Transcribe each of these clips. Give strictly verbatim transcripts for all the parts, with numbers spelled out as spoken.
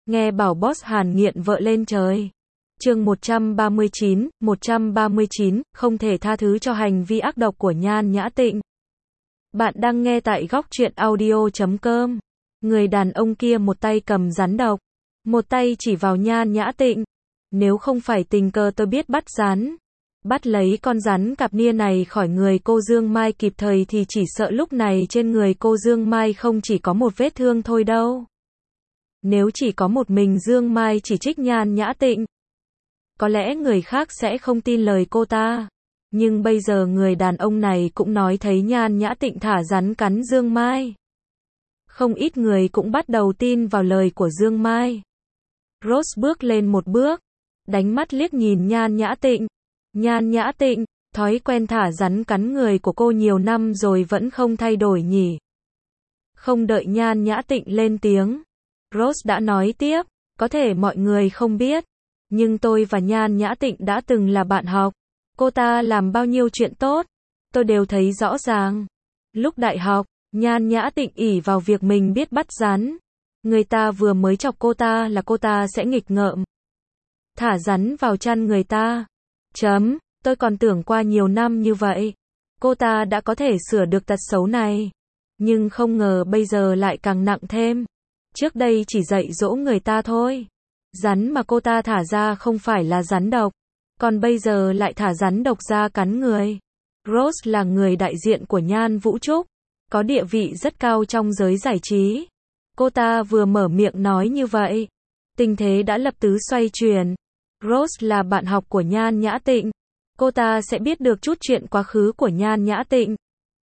Nghe bảo boss Hàn nghiện vợ lên trời. Chương một trăm ba mươi chín, một trăm ba mươi chín, không thể tha thứ cho hành vi ác độc của Nhan Nhã Tịnh. Bạn đang nghe tại góc truyện audio chấm com. Người đàn ông kia một tay cầm rắn độc, một tay chỉ vào Nhan Nhã Tịnh. Nếu không phải tình cờ tôi biết bắt rắn, bắt lấy con rắn cặp nia này khỏi người cô Dương Mai kịp thời thì chỉ sợ lúc này trên người cô Dương Mai không chỉ có một vết thương thôi đâu. Nếu chỉ có một mình Dương Mai chỉ trích Nhan Nhã Tịnh, có lẽ người khác sẽ không tin lời cô ta. Nhưng bây giờ người đàn ông này cũng nói thấy Nhan Nhã Tịnh thả rắn cắn Dương Mai. Không ít người cũng bắt đầu tin vào lời của Dương Mai. Rose bước lên một bước, đánh mắt liếc nhìn Nhan Nhã Tịnh. Nhan Nhã Tịnh, thói quen thả rắn cắn người của cô nhiều năm rồi vẫn không thay đổi nhỉ? Không đợi Nhan Nhã Tịnh lên tiếng, Rose đã nói tiếp, có thể mọi người không biết, nhưng tôi và Nhan Nhã Tịnh đã từng là bạn học. Cô ta làm bao nhiêu chuyện tốt, tôi đều thấy rõ ràng. Lúc đại học, Nhan Nhã Tịnh ỷ vào việc mình biết bắt rắn. Người ta vừa mới chọc cô ta là cô ta sẽ nghịch ngợm, thả rắn vào chăn người ta. Chấm, tôi còn tưởng qua nhiều năm như vậy, cô ta đã có thể sửa được tật xấu này. Nhưng không ngờ bây giờ lại càng nặng thêm. Trước đây chỉ dạy dỗ người ta thôi. Rắn mà cô ta thả ra không phải là rắn độc, còn bây giờ lại thả rắn độc ra cắn người. Rose là người đại diện của Nhan Vũ Trúc, có địa vị rất cao trong giới giải trí. Cô ta vừa mở miệng nói như vậy, tình thế đã lập tức xoay chuyển. Rose là bạn học của Nhan Nhã Tịnh, cô ta sẽ biết được chút chuyện quá khứ của Nhan Nhã Tịnh.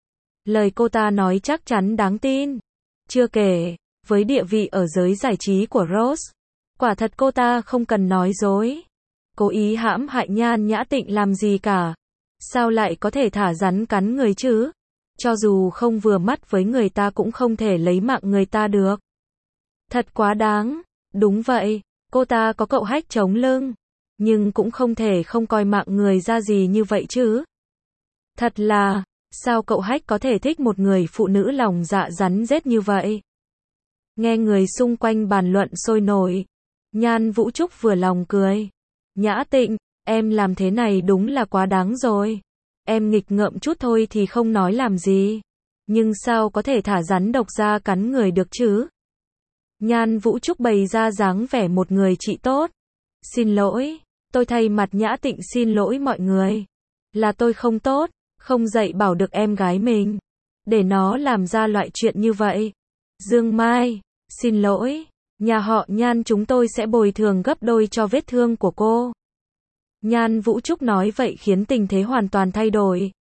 Lời cô ta nói chắc chắn đáng tin. Chưa kể, với địa vị ở giới giải trí của Rose, quả thật cô ta không cần nói dối, cố ý hãm hại Nhan Nhã Tịnh làm gì cả. Sao lại có thể thả rắn cắn người chứ? Cho dù không vừa mắt với người ta cũng không thể lấy mạng người ta được. Thật quá đáng. Đúng vậy, cô ta có cậu hách chống lưng, nhưng cũng không thể không coi mạng người ra gì như vậy chứ. Thật là, sao cậu hách có thể thích một người phụ nữ lòng dạ rắn rết như vậy? Nghe người xung quanh bàn luận sôi nổi, Nhan Vũ Trúc vừa lòng cười. Nhã Tịnh, em làm thế này đúng là quá đáng rồi. Em nghịch ngợm chút thôi thì không nói làm gì, nhưng sao có thể thả rắn độc ra cắn người được chứ? Nhan Vũ Trúc bày ra dáng vẻ một người chị tốt. Xin lỗi, tôi thay mặt Nhã Tịnh xin lỗi mọi người. Là tôi không tốt, không dạy bảo được em gái mình, để nó làm ra loại chuyện như vậy. Dương Mai, xin lỗi, nhà họ Nhan chúng tôi sẽ bồi thường gấp đôi cho vết thương của cô. Nhan Vũ Trúc nói vậy khiến tình thế hoàn toàn thay đổi.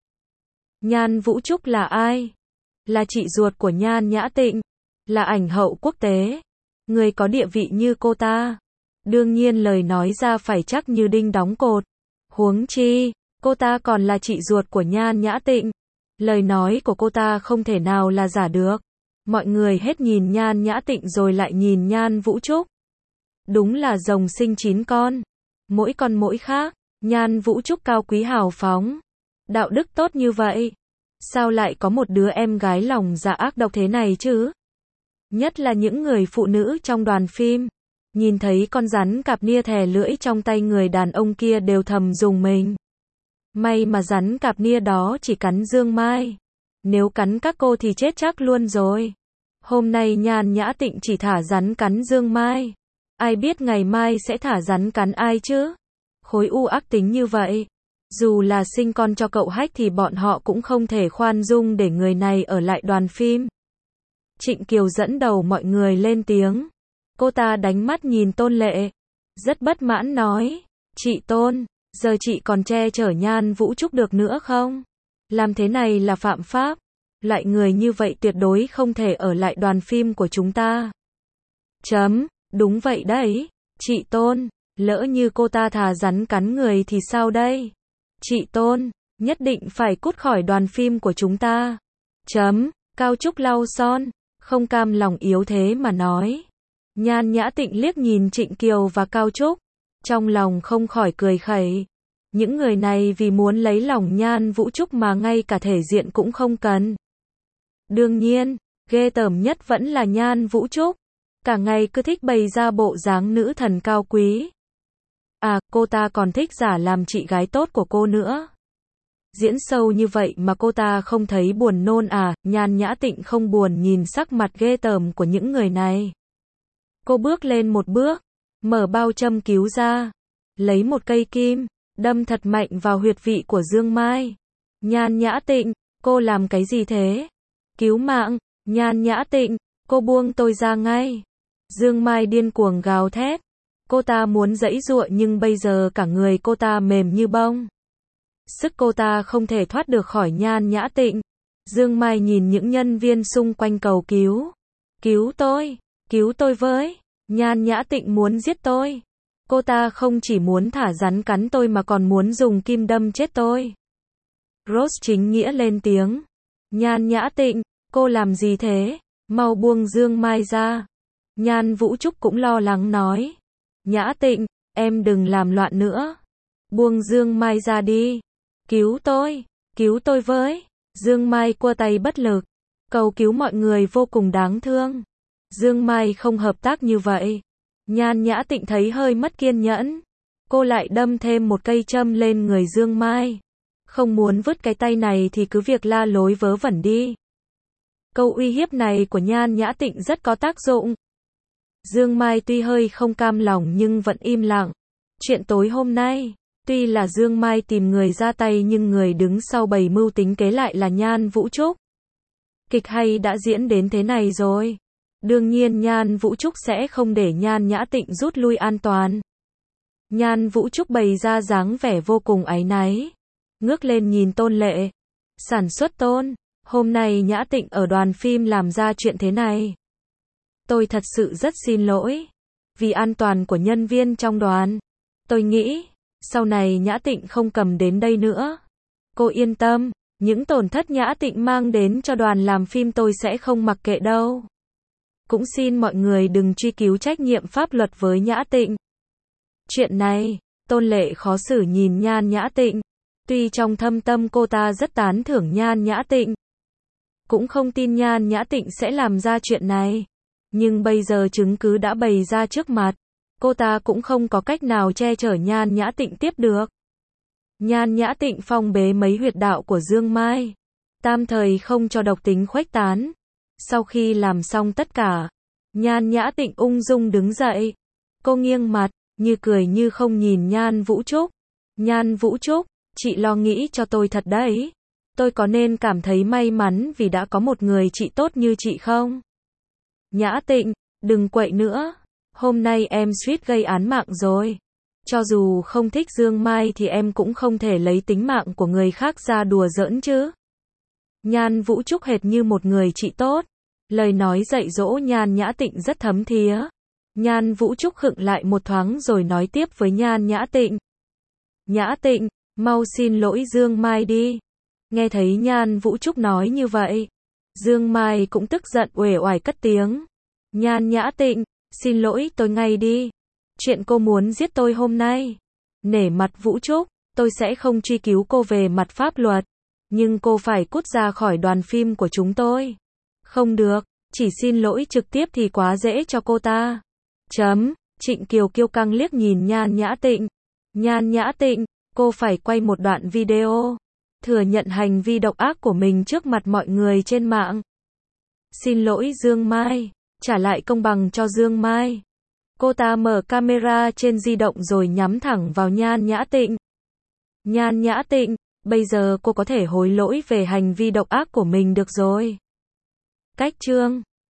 Nhan Vũ Trúc là ai? Là chị ruột của Nhan Nhã Tịnh, là ảnh hậu quốc tế, người có địa vị như cô ta. Đương nhiên lời nói ra phải chắc như đinh đóng cột. Huống chi, cô ta còn là chị ruột của Nhan Nhã Tịnh. Lời nói của cô ta không thể nào là giả được. Mọi người hết nhìn Nhan Nhã Tịnh rồi lại nhìn Nhan Vũ Trúc. Đúng là rồng sinh chín con, mỗi con mỗi khác. Nhan Vũ Trúc cao quý hào phóng, đạo đức tốt như vậy, sao lại có một đứa em gái lòng dạ ác độc thế này chứ? Nhất là những người phụ nữ trong đoàn phim, nhìn thấy con rắn cặp nia thè lưỡi trong tay người đàn ông kia đều thầm rùng mình. May mà rắn cặp nia đó chỉ cắn Dương Mai, nếu cắn các cô thì chết chắc luôn rồi. Hôm nay Nhan Nhã Tịnh chỉ thả rắn cắn Dương Mai, ai biết ngày mai sẽ thả rắn cắn ai chứ? Khối u ác tính như vậy, dù là sinh con cho cậu hách thì bọn họ cũng không thể khoan dung để người này ở lại đoàn phim. Trịnh Kiều dẫn đầu mọi người lên tiếng. Cô ta đánh mắt nhìn Tôn Lệ, rất bất mãn nói, chị Tôn, giờ chị còn che chở Nhan Vũ Trúc được nữa không? Làm thế này là phạm pháp, loại người như vậy tuyệt đối không thể ở lại đoàn phim của chúng ta. Chấm, đúng vậy đấy, chị Tôn, lỡ như cô ta thả rắn cắn người thì sao đây? Chị Tôn, nhất định phải cút khỏi đoàn phim của chúng ta. Chấm, Cao Trúc lau son, không cam lòng yếu thế mà nói. Nhan Nhã Tịnh liếc nhìn Trịnh Kiều và Cao Trúc, trong lòng không khỏi cười khẩy. Những người này vì muốn lấy lòng Nhan Vũ Trúc mà ngay cả thể diện cũng không cần. Đương nhiên, ghê tởm nhất vẫn là Nhan Vũ Trúc. Cả ngày cứ thích bày ra bộ dáng nữ thần cao quý. À, cô ta còn thích giả làm chị gái tốt của cô nữa. Diễn sâu như vậy mà cô ta không thấy buồn nôn à? Nhan Nhã Tịnh không buồn nhìn sắc mặt ghê tởm của những người này. Cô bước lên một bước, mở bao châm cứu ra, lấy một cây kim, đâm thật mạnh vào huyệt vị của Dương Mai. Nhan Nhã Tịnh, cô làm cái gì thế? Cứu mạng, Nhan Nhã Tịnh, cô buông tôi ra ngay. Dương Mai điên cuồng gào thét. Cô ta muốn giãy giụa nhưng bây giờ cả người cô ta mềm như bông. Sức cô ta không thể thoát được khỏi Nhan Nhã Tịnh. Dương Mai nhìn những nhân viên xung quanh cầu cứu. Cứu tôi, cứu tôi với. Nhan Nhã Tịnh muốn giết tôi. Cô ta không chỉ muốn thả rắn cắn tôi mà còn muốn dùng kim đâm chết tôi. Rose chính nghĩa lên tiếng. Nhan Nhã Tịnh, cô làm gì thế? Mau buông Dương Mai ra. Nhan Vũ Trúc cũng lo lắng nói. Nhã Tịnh, em đừng làm loạn nữa. Buông Dương Mai ra đi. Cứu tôi, cứu tôi với. Dương Mai cua tay bất lực. Cầu cứu mọi người vô cùng đáng thương. Dương Mai không hợp tác như vậy. Nhan Nhã Tịnh thấy hơi mất kiên nhẫn. Cô lại đâm thêm một cây châm lên người Dương Mai. Không muốn vứt cái tay này thì cứ việc la lối vớ vẩn đi. Câu uy hiếp này của Nhan Nhã Tịnh rất có tác dụng. Dương Mai tuy hơi không cam lòng nhưng vẫn im lặng. Chuyện tối hôm nay, tuy là Dương Mai tìm người ra tay nhưng người đứng sau bày mưu tính kế lại là Nhan Vũ Trúc. Kịch hay đã diễn đến thế này rồi. Đương nhiên Nhan Vũ Trúc sẽ không để Nhan Nhã Tịnh rút lui an toàn. Nhan Vũ Trúc bày ra dáng vẻ vô cùng áy náy. Ngước lên nhìn Tôn Lệ. Sản xuất Tôn, hôm nay Nhã Tịnh ở đoàn phim làm ra chuyện thế này. Tôi thật sự rất xin lỗi. Vì an toàn của nhân viên trong đoàn. Tôi nghĩ, sau này Nhã Tịnh không cầm đến đây nữa. Cô yên tâm, những tổn thất Nhã Tịnh mang đến cho đoàn làm phim tôi sẽ không mặc kệ đâu. Cũng xin mọi người đừng truy cứu trách nhiệm pháp luật với Nhã Tịnh. Chuyện này, Tôn Lệ khó xử nhìn Nhan Nhã Tịnh. Tuy trong thâm tâm cô ta rất tán thưởng Nhan Nhã Tịnh. Cũng không tin Nhan Nhã Tịnh sẽ làm ra chuyện này. Nhưng bây giờ chứng cứ đã bày ra trước mặt. Cô ta cũng không có cách nào che chở Nhan Nhã Tịnh tiếp được. Nhan Nhã Tịnh phong bế mấy huyệt đạo của Dương Mai. Tam thời không cho độc tính khuếch tán. Sau khi làm xong tất cả, Nhan Nhã Tịnh ung dung đứng dậy. Cô nghiêng mặt, như cười như không nhìn Nhan Vũ Trúc. Nhan Vũ Trúc, chị lo nghĩ cho tôi thật đấy. Tôi có nên cảm thấy may mắn vì đã có một người chị tốt như chị không? Nhã Tịnh, đừng quậy nữa. Hôm nay em suýt gây án mạng rồi. Cho dù không thích Dương Mai thì em cũng không thể lấy tính mạng của người khác ra đùa giỡn chứ. Nhan Vũ Trúc hệt như một người chị tốt. Lời nói dạy dỗ Nhan Nhã Tịnh rất thấm thía. Nhan Vũ Trúc khựng lại một thoáng rồi nói tiếp với Nhan Nhã Tịnh. Nhã Tịnh, mau xin lỗi Dương Mai đi. Nghe thấy Nhan Vũ Trúc nói như vậy, Dương Mai cũng tức giận uể oải cất tiếng. Nhan Nhã Tịnh, xin lỗi tôi ngay đi. Chuyện cô muốn giết tôi hôm nay. Nể mặt Vũ Trúc, tôi sẽ không truy cứu cô về mặt pháp luật. Nhưng cô phải cút ra khỏi đoàn phim của chúng tôi. Không được, chỉ xin lỗi trực tiếp thì quá dễ cho cô ta. Chấm, Trịnh Kiều kiêu căng liếc nhìn Nhan Nhã Tịnh. Nhan Nhã Tịnh, cô phải quay một đoạn video. Thừa nhận hành vi độc ác của mình trước mặt mọi người trên mạng. Xin lỗi Dương Mai, trả lại công bằng cho Dương Mai. Cô ta mở camera trên di động rồi nhắm thẳng vào Nhan Nhã Tịnh. Nhan Nhã Tịnh, bây giờ cô có thể hối lỗi về hành vi độc ác của mình được rồi. Cách chương